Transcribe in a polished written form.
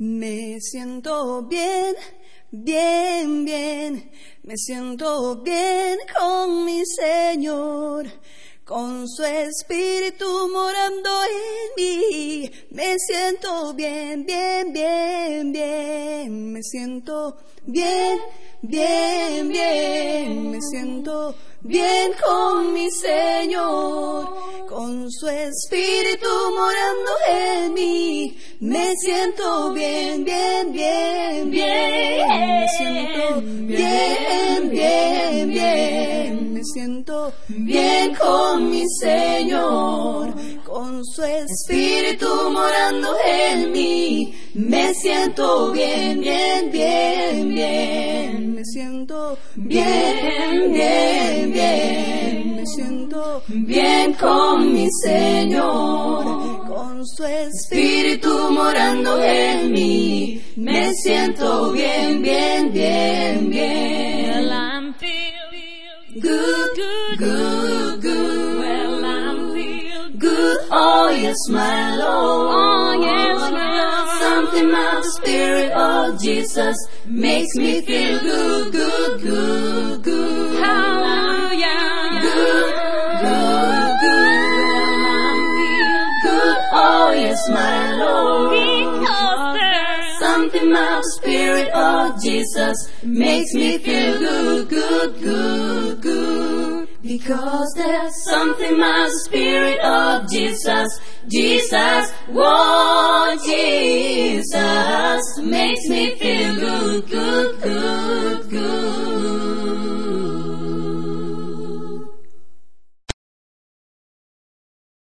Me siento bien, bien, bien, me siento bien con mi Señor, con su Espíritu morando en mí. Me siento bien, bien, bien, bien, me siento bien, bien, bien, me siento bien con mi Señor, con su Espíritu morando en mí. Me siento bien, bien, bien, bien, me siento bien, bien, bien, me siento bien con mi Señor, con su Espíritu morando en mí. Me siento bien, bien, bien, bien, me siento bien, bien, bien, me siento bien con mi Señor, con su Espíritu morando en mí. Me siento bien, bien, bien, bien. Well, I'm feeling Good, good, good, good. Well, I'm feeling Good, oh yes, my Lord. Oh, yes, my Lord. Something my spirit, oh Jesus, makes me feel good, good, good, good. Hallelujah. Good, good, good. Good, oh yes, my Lord. Because there's Something my spirit, oh Jesus, makes me feel good, good, good, good. Because there's something my spirit, oh Jesus, Jesus, oh Jesus, makes me feel good, good, good, good.